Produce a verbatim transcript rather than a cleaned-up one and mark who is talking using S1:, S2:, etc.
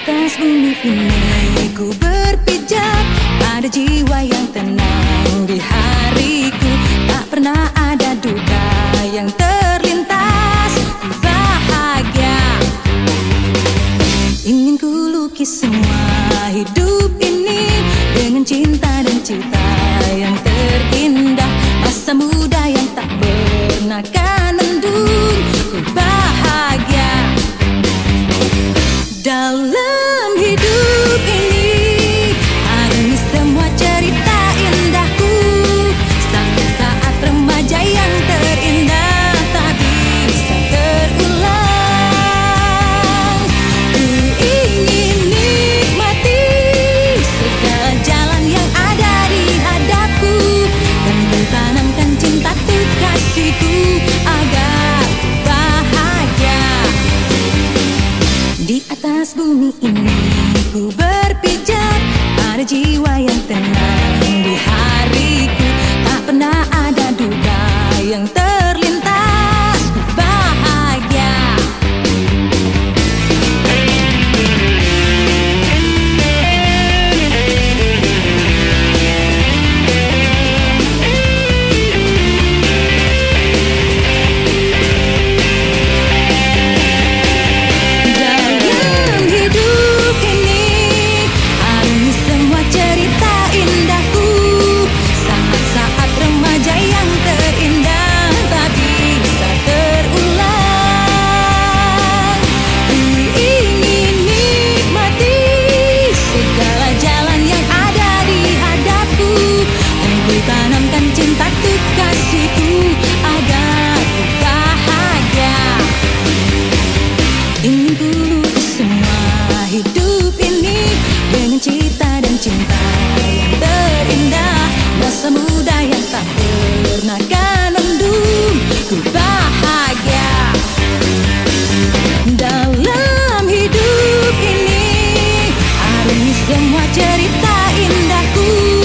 S1: atas bumi ini ku berpijak, ada jiwa yang tenang di hariku. Tak pernah ada duka yang terlintas, ku bahagia. Ingin ku lukis semua hidup ini dengan cinta dan cita yang terindah. Masa muda yang tak pernah kan mendung, ku bahagia. Dalam hidup ini harumi semua cerita indahku, saat-saat remaja yang terindah tak bisa terulang. Ku ingin nikmati segala jalan yang ada di hadapku, dan ku tanamkan cinta tuh kasihku agar bahagia. Di atas bumi ini ku berpijak, ada jiwa yang tenang di hariku. Tak pernah ada duka yang terlintas, ku bahagia. Tanamkan cinta tuh kasihku agar ku bahagia. Ingin ku lukis semua hidup ini dengan cita dan cinta yang terindah. Masa muda yang tak pernah kan mendung, ku bahagia. Dalam hidup ini harumi semua cerita indahku,